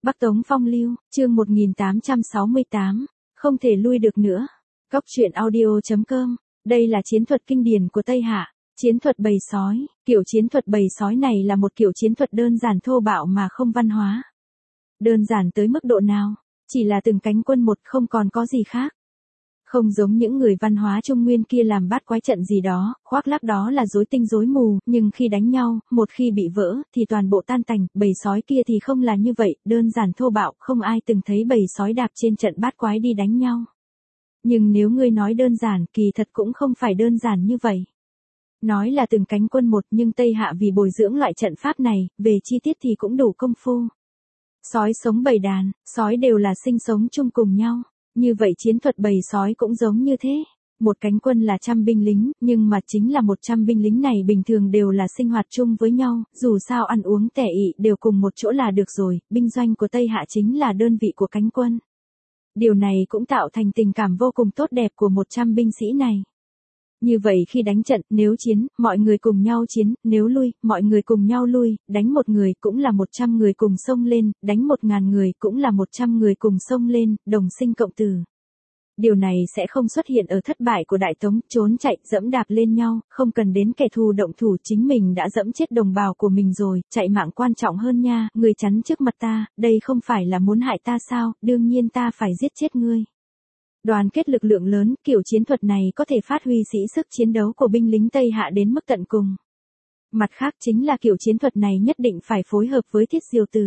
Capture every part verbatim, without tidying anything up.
Bắc Tống Phong Lưu, chương một nghìn tám trăm sáu mươi tám, không thể lui được nữa. Cóc truyện audio chấm com, đây là chiến thuật kinh điển của Tây Hạ, chiến thuật bầy sói. Kiểu chiến thuật bầy sói này là một kiểu chiến thuật đơn giản thô bạo mà không văn hóa. Đơn giản tới mức độ nào? Chỉ là từng cánh quân một, không còn có gì khác. Không giống những người văn hóa Trung Nguyên kia làm bát quái trận gì đó, khoác lác đó là rối tinh rối mù, nhưng khi đánh nhau, một khi bị vỡ, thì toàn bộ tan tành. Bầy sói kia thì không là như vậy, đơn giản thô bạo, không ai từng thấy bầy sói đạp trên trận bát quái đi đánh nhau. Nhưng nếu ngươi nói đơn giản, kỳ thật cũng không phải đơn giản như vậy. Nói là từng cánh quân một, nhưng Tây Hạ vì bồi dưỡng loại trận pháp này, về chi tiết thì cũng đủ công phu. Sói sống bầy đàn, sói đều là sinh sống chung cùng nhau. Như vậy chiến thuật bầy sói cũng giống như thế. Một cánh quân là trăm binh lính, nhưng mà chính là một trăm binh lính này bình thường đều là sinh hoạt chung với nhau, dù sao ăn uống tẻ ị đều cùng một chỗ là được rồi. Binh doanh của Tây Hạ chính là đơn vị của cánh quân. Điều này cũng tạo thành tình cảm vô cùng tốt đẹp của một trăm binh sĩ này. Như vậy khi đánh trận, nếu chiến, mọi người cùng nhau chiến, nếu lui, mọi người cùng nhau lui, đánh một người cũng là một trăm người cùng xông lên, đánh một ngàn người cũng là một trăm người cùng xông lên, đồng sinh cộng tử. Điều này sẽ không xuất hiện ở thất bại của Đại Tống, trốn chạy, dẫm đạp lên nhau, không cần đến kẻ thù động thủ, chính mình đã dẫm chết đồng bào của mình rồi, chạy mạng quan trọng hơn nha, người chắn trước mặt ta, đây không phải là muốn hại ta sao, đương nhiên ta phải giết chết ngươi. Đoàn kết lực lượng lớn, kiểu chiến thuật này có thể phát huy sĩ sức chiến đấu của binh lính Tây Hạ đến mức tận cùng. Mặt khác chính là kiểu chiến thuật này nhất định phải phối hợp với Thiết Diều Tử.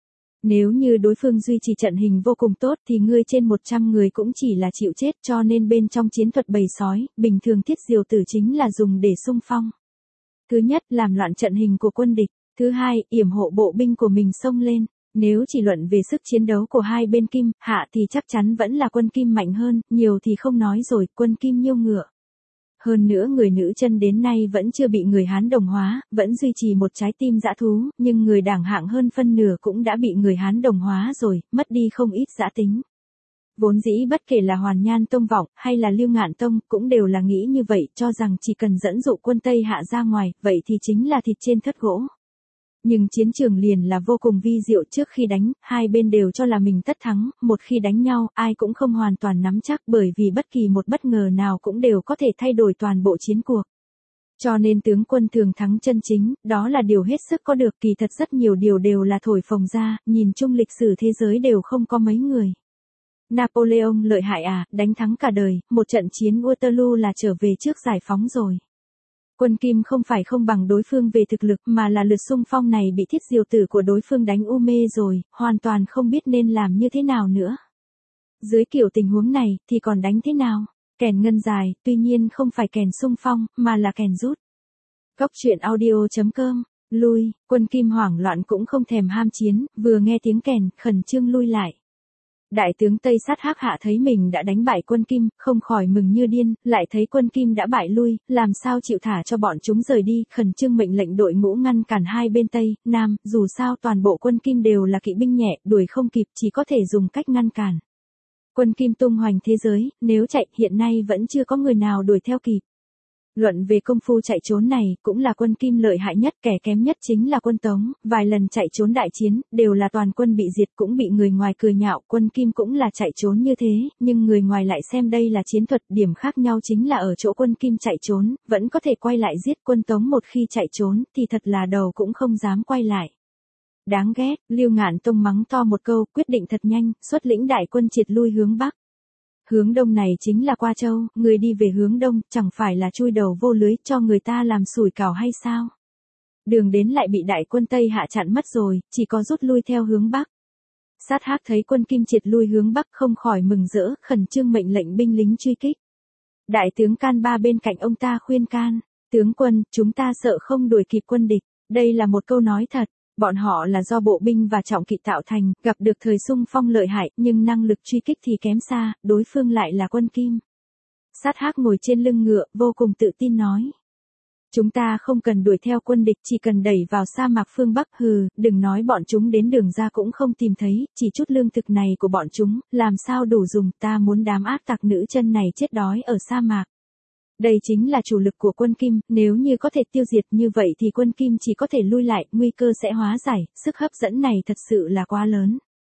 Nếu như đối phương duy trì trận hình vô cùng tốt thì ngươi trên một trăm người cũng chỉ là chịu chết, cho nên bên trong chiến thuật bầy sói, bình thường Thiết Diều Tử chính là dùng để xung phong. Thứ nhất, làm loạn trận hình của quân địch. Thứ hai, yểm hộ bộ binh của mình xông lên. Nếu chỉ luận về sức chiến đấu của hai bên Kim, Hạ thì chắc chắn vẫn là quân Kim mạnh hơn, nhiều thì không nói rồi, quân Kim nhiêu ngựa. Hơn nữa người nữ chân đến nay vẫn chưa bị người Hán đồng hóa, vẫn duy trì một trái tim dã thú, nhưng người đảng hạng hơn phân nửa cũng đã bị người Hán đồng hóa rồi, mất đi không ít dã tính. Vốn dĩ bất kể là Hoàn Nhan Tông Vọng hay là Lưu Ngạn Tông cũng đều là nghĩ như vậy, cho rằng chỉ cần dẫn dụ quân Tây Hạ ra ngoài, vậy thì chính là thịt trên thớt gỗ. Nhưng chiến trường liền là vô cùng vi diệu, trước khi đánh, hai bên đều cho là mình tất thắng, một khi đánh nhau, ai cũng không hoàn toàn nắm chắc bởi vì bất kỳ một bất ngờ nào cũng đều có thể thay đổi toàn bộ chiến cuộc. Cho nên tướng quân thường thắng chân chính, đó là điều hết sức có được, kỳ thật rất nhiều điều đều là thổi phồng ra, nhìn chung lịch sử thế giới đều không có mấy người. Napoleon lợi hại à, đánh thắng cả đời, một trận chiến Waterloo là trở về trước giải phóng rồi. Quân Kim không phải không bằng đối phương về thực lực mà là lượt xung phong này bị Thiết Diều Tử của đối phương đánh u mê rồi, hoàn toàn không biết nên làm như thế nào nữa. Dưới kiểu tình huống này thì còn đánh thế nào? Kèn ngân dài, tuy nhiên không phải kèn xung phong mà là kèn rút. Cóc truyện audio chấm com, lui, quân Kim hoảng loạn cũng không thèm ham chiến, vừa nghe tiếng kèn, khẩn trương lui lại. Đại tướng Tây Sát Hắc Hạ thấy mình đã đánh bại quân Kim, không khỏi mừng như điên, lại thấy quân Kim đã bại lui, làm sao chịu thả cho bọn chúng rời đi, khẩn trương mệnh lệnh đội ngũ ngăn cản hai bên Tây, Nam, dù sao toàn bộ quân Kim đều là kỵ binh nhẹ, đuổi không kịp, chỉ có thể dùng cách ngăn cản. Quân Kim tung hoành thế giới, nếu chạy, hiện nay vẫn chưa có người nào đuổi theo kịp. Luận về công phu chạy trốn này, cũng là quân Kim lợi hại nhất, kẻ kém nhất chính là quân Tống, vài lần chạy trốn đại chiến, đều là toàn quân bị diệt, cũng bị người ngoài cười nhạo, quân Kim cũng là chạy trốn như thế, nhưng người ngoài lại xem đây là chiến thuật, điểm khác nhau chính là ở chỗ quân Kim chạy trốn, vẫn có thể quay lại giết, quân Tống một khi chạy trốn, thì thật là đầu cũng không dám quay lại. Đáng ghét, Lưu Ngạn Tông mắng to một câu, quyết định thật nhanh, xuất lĩnh đại quân triệt lui hướng Bắc. Hướng đông này chính là Qua Châu, người đi về hướng đông, chẳng phải là chui đầu vô lưới, cho người ta làm sủi cảo hay sao? Đường đến lại bị đại quân Tây Hạ chặn mất rồi, chỉ có rút lui theo hướng Bắc. Sát Hắc thấy quân Kim triệt lui hướng Bắc không khỏi mừng rỡ, khẩn trương mệnh lệnh binh lính truy kích. Đại tướng Can Ba bên cạnh ông ta khuyên can, tướng quân, chúng ta sợ không đuổi kịp quân địch, đây là một câu nói thật. Bọn họ là do bộ binh và trọng kỵ tạo thành, gặp được thời xung phong lợi hại, nhưng năng lực truy kích thì kém xa, đối phương lại là quân Kim. Sát Hắc ngồi trên lưng ngựa, vô cùng tự tin nói. Chúng ta không cần đuổi theo quân địch, chỉ cần đẩy vào sa mạc phương Bắc, hừ, đừng nói bọn chúng đến đường ra cũng không tìm thấy, chỉ chút lương thực này của bọn chúng, làm sao đủ dùng, ta muốn đám ác tặc nữ chân này chết đói ở sa mạc. Đây chính là chủ lực của quân Kim, nếu như có thể tiêu diệt như vậy thì quân Kim chỉ có thể lui lại, nguy cơ sẽ hóa giải, sức hấp dẫn này thật sự là quá lớn.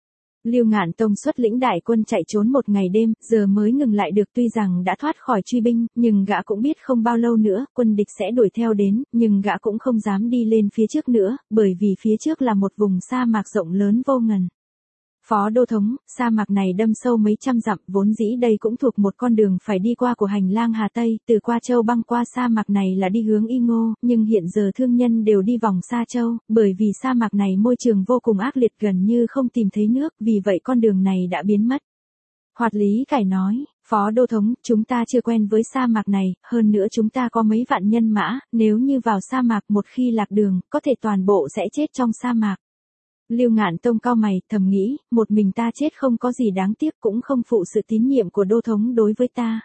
Lưu Ngạn Tông xuất lĩnh đại quân chạy trốn một ngày đêm, giờ mới ngừng lại được, tuy rằng đã thoát khỏi truy binh, nhưng gã cũng biết không bao lâu nữa, quân địch sẽ đuổi theo đến, nhưng gã cũng không dám đi lên phía trước nữa, bởi vì phía trước là một vùng sa mạc rộng lớn vô ngần. Phó Đô Thống, sa mạc này đâm sâu mấy trăm dặm, vốn dĩ đây cũng thuộc một con đường phải đi qua của hành lang Hà Tây, từ Qua Châu băng qua sa mạc này là đi hướng Y Ngô, nhưng hiện giờ thương nhân đều đi vòng Sa Châu, bởi vì sa mạc này môi trường vô cùng ác liệt, gần như không tìm thấy nước, vì vậy con đường này đã biến mất. Hoạt Lý Cải nói, Phó Đô Thống, chúng ta chưa quen với sa mạc này, hơn nữa chúng ta có mấy vạn nhân mã, nếu như vào sa mạc một khi lạc đường, có thể toàn bộ sẽ chết trong sa mạc. Lưu Ngạn Tông cau mày, thầm nghĩ, một mình ta chết không có gì đáng tiếc, cũng không phụ sự tín nhiệm của Đô Thống đối với ta.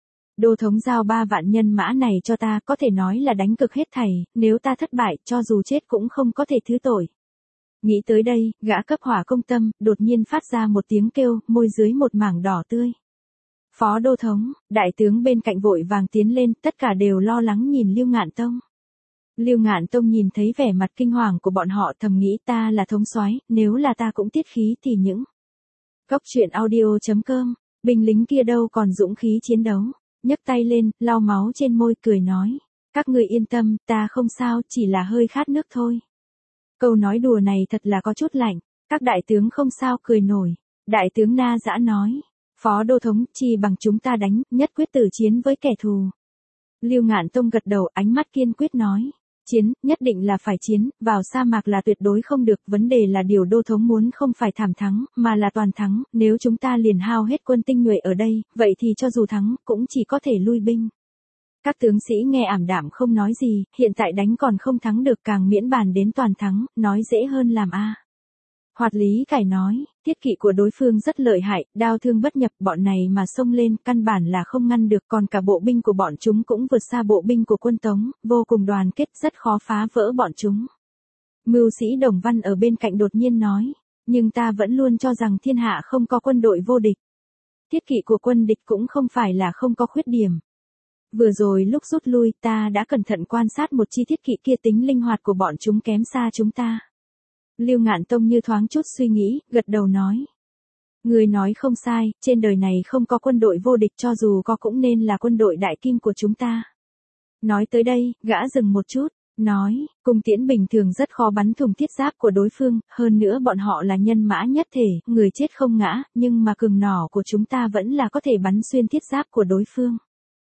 Đô Thống giao ba vạn nhân mã này cho ta, có thể nói là đánh cực hết thảy, nếu ta thất bại, cho dù chết cũng không có thể thứ tội. Nghĩ tới đây, gã cấp hỏa công tâm, đột nhiên phát ra một tiếng kêu, môi dưới một mảng đỏ tươi. Phó Đô Thống, đại tướng bên cạnh vội vàng tiến lên, tất cả đều lo lắng nhìn Lưu Ngạn Tông. Lưu Ngạn Tông nhìn thấy vẻ mặt kinh hoàng của bọn họ, thầm nghĩ, ta là thống soái, nếu là ta cũng tiết khí thì những. Cốc truyện audio chấm com, binh lính kia đâu còn dũng khí chiến đấu, nhấc tay lên, lau máu trên môi, cười nói, các người yên tâm, ta không sao, chỉ là hơi khát nước thôi. Câu nói đùa này thật là có chút lạnh, các đại tướng không sao cười nổi. Đại tướng Na Dã nói, Phó Đô Thống, chi bằng chúng ta đánh, nhất quyết tử chiến với kẻ thù. Lưu Ngạn Tông gật đầu, ánh mắt kiên quyết nói, chiến, nhất định là phải chiến, vào sa mạc là tuyệt đối không được, vấn đề là điều Đô Thống muốn không phải thảm thắng, mà là toàn thắng, nếu chúng ta liền hao hết quân tinh nhuệ ở đây, vậy thì cho dù thắng, cũng chỉ có thể lui binh. Các tướng sĩ nghe ảm đạm không nói gì, hiện tại đánh còn không thắng được, càng miễn bàn đến toàn thắng, nói dễ hơn làm a. Hoạt Lý Cải nói, thiết kỵ của đối phương rất lợi hại, đao thương bất nhập, bọn này mà xông lên, căn bản là không ngăn được, còn cả bộ binh của bọn chúng cũng vượt xa bộ binh của quân Tống, vô cùng đoàn kết, rất khó phá vỡ bọn chúng. Mưu sĩ Đồng Văn ở bên cạnh đột nhiên nói, nhưng ta vẫn luôn cho rằng thiên hạ không có quân đội vô địch. Thiết kỵ của quân địch cũng không phải là không có khuyết điểm. Vừa rồi lúc rút lui, ta đã cẩn thận quan sát một chi thiết kỵ kia, tính linh hoạt của bọn chúng kém xa chúng ta. Lưu Ngạn Tông như thoáng chút suy nghĩ, gật đầu nói. Người nói không sai, trên đời này không có quân đội vô địch, cho dù có cũng nên là quân đội đại kim của chúng ta. Nói tới đây, gã dừng một chút, nói, cung tiễn bình thường rất khó bắn thủng thiết giáp của đối phương, hơn nữa bọn họ là nhân mã nhất thể, người chết không ngã, nhưng mà cường nỏ của chúng ta vẫn là có thể bắn xuyên thiết giáp của đối phương.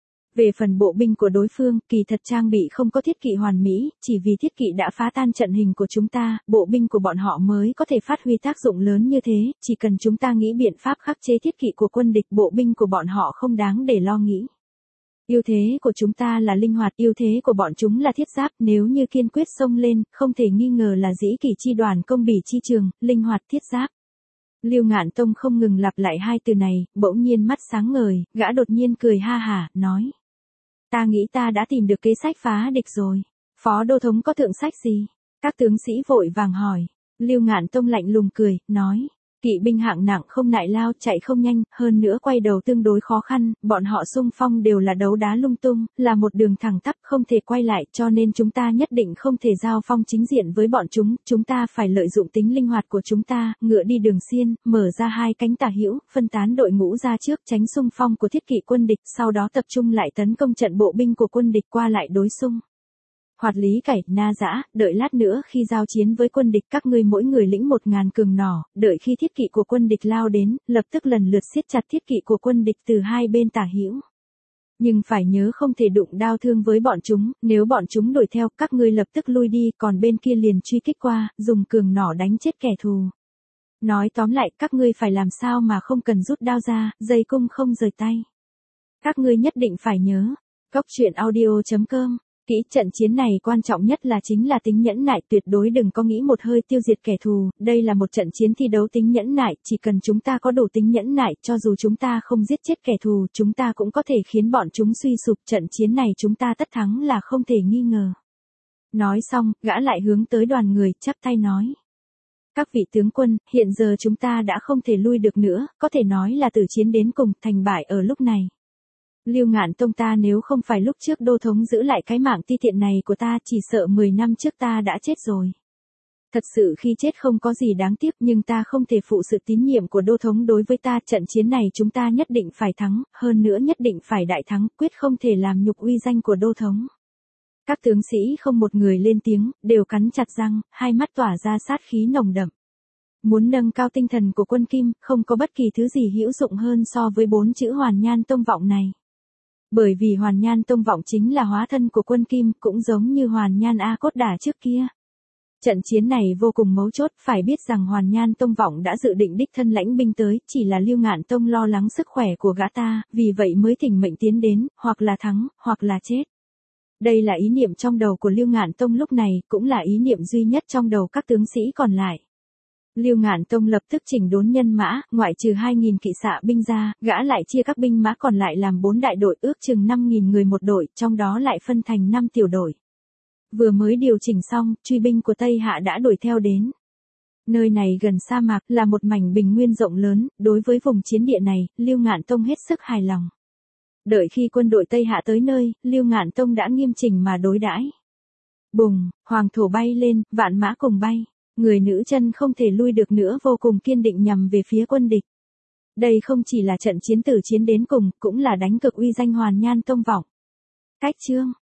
Về phần bộ binh của đối phương, kỳ thật trang bị không có thiết kỵ hoàn mỹ, chỉ vì thiết kỵ đã phá tan trận hình của chúng ta, bộ binh của bọn họ mới có thể phát huy tác dụng lớn như thế, chỉ cần chúng ta nghĩ biện pháp khắc chế thiết kỵ của quân địch, bộ binh của bọn họ không đáng để lo nghĩ. Ưu thế của chúng ta là linh hoạt, ưu thế của bọn chúng là thiết giáp, nếu như kiên quyết xông lên, không thể nghi ngờ là dĩ kỷ chi đoàn công bỉ chi trường, linh hoạt thiết giáp. Lưu Ngạn Tông không ngừng lặp lại hai từ này, bỗng nhiên mắt sáng ngời, gã đột nhiên cười ha hả, nói. Ta nghĩ ta đã tìm được kế sách phá địch rồi. Phó Đô Thống có thượng sách gì? Các tướng sĩ vội vàng hỏi. Lưu Ngạn Tông lạnh lùng cười, nói. Kỵ binh hạng nặng không nại lao, chạy không nhanh, hơn nữa quay đầu tương đối khó khăn, bọn họ xung phong đều là đấu đá lung tung, là một đường thẳng tắp không thể quay lại, cho nên chúng ta nhất định không thể giao phong chính diện với bọn chúng, chúng ta phải lợi dụng tính linh hoạt của chúng ta, ngựa đi đường xiên, mở ra hai cánh tả hữu, phân tán đội ngũ ra trước, tránh xung phong của thiết kỵ quân địch, sau đó tập trung lại tấn công trận bộ binh của quân địch qua lại đối xung. Hoạt Lý Cải, Na Dã, đợi lát nữa khi giao chiến với quân địch các ngươi mỗi người lĩnh một ngàn cường nỏ, đợi khi thiết kỵ của quân địch lao đến, lập tức lần lượt siết chặt thiết kỵ của quân địch từ hai bên tả hữu. Nhưng phải nhớ không thể đụng đao thương với bọn chúng, nếu bọn chúng đuổi theo, các ngươi lập tức lui đi, còn bên kia liền truy kích qua, dùng cường nỏ đánh chết kẻ thù. Nói tóm lại, các ngươi phải làm sao mà không cần rút đao ra, dây cung không rời tay. Các ngươi nhất định phải nhớ. Cốc truyện audio chấm com. Kỹ trận chiến này quan trọng nhất là chính là tính nhẫn nại, tuyệt đối đừng có nghĩ một hơi tiêu diệt kẻ thù, đây là một trận chiến thi đấu tính nhẫn nại, chỉ cần chúng ta có đủ tính nhẫn nại, cho dù chúng ta không giết chết kẻ thù, chúng ta cũng có thể khiến bọn chúng suy sụp, trận chiến này chúng ta tất thắng là không thể nghi ngờ. Nói xong, gã lại hướng tới đoàn người, chắp tay nói. Các vị tướng quân, hiện giờ chúng ta đã không thể lui được nữa, có thể nói là tử chiến đến cùng, thành bại ở lúc này. Lưu Ngạn Tông, ta nếu không phải lúc trước Đô Thống giữ lại cái mạng ti tiện này của ta, chỉ sợ mười năm trước ta đã chết rồi. Thật sự khi chết không có gì đáng tiếc, nhưng ta không thể phụ sự tín nhiệm của Đô thống đối với ta, trận chiến này chúng ta nhất định phải thắng, hơn nữa nhất định phải đại thắng, quyết không thể làm nhục uy danh của Đô thống. Các tướng sĩ không một người lên tiếng, đều cắn chặt răng, hai mắt tỏa ra sát khí nồng đậm. Muốn nâng cao tinh thần của quân Kim, không có bất kỳ thứ gì hữu dụng hơn so với bốn chữ Hoàn Nhan Tông Vọng này. Bởi vì Hoàn Nhan Tông Vọng chính là hóa thân của quân Kim, cũng giống như Hoàn Nhan A Cốt Đả trước kia. Trận chiến này vô cùng mấu chốt, phải biết rằng Hoàn Nhan Tông Vọng đã dự định đích thân lãnh binh tới, chỉ là Lưu Ngạn Tông lo lắng sức khỏe của gã ta, vì vậy mới thỉnh mệnh tiến đến, hoặc là thắng, hoặc là chết. Đây là ý niệm trong đầu của Lưu Ngạn Tông lúc này, cũng là ý niệm duy nhất trong đầu các tướng sĩ còn lại. Lưu Ngạn Tông lập tức chỉnh đốn nhân mã, ngoại trừ hai nghìn kỵ xạ binh ra, gã lại chia các binh mã còn lại làm bốn đại đội, ước chừng năm nghìn người một đội, trong đó lại phân thành năm tiểu đội. Vừa mới điều chỉnh xong, truy binh của Tây Hạ đã đuổi theo đến. Nơi này gần sa mạc, là một mảnh bình nguyên rộng lớn, đối với vùng chiến địa này, Lưu Ngạn Tông hết sức hài lòng. Đợi khi quân đội Tây Hạ tới nơi, Lưu Ngạn Tông đã nghiêm chỉnh mà đối đãi. Bùng, hoàng thổ bay lên, vạn mã cùng bay. Người nữ chân không thể lui được nữa, vô cùng kiên định nhằm về phía quân địch. Đây không chỉ là trận chiến tử chiến đến cùng, cũng là đánh cực uy danh Hoàn Nhan Tông Vọng. Cách chương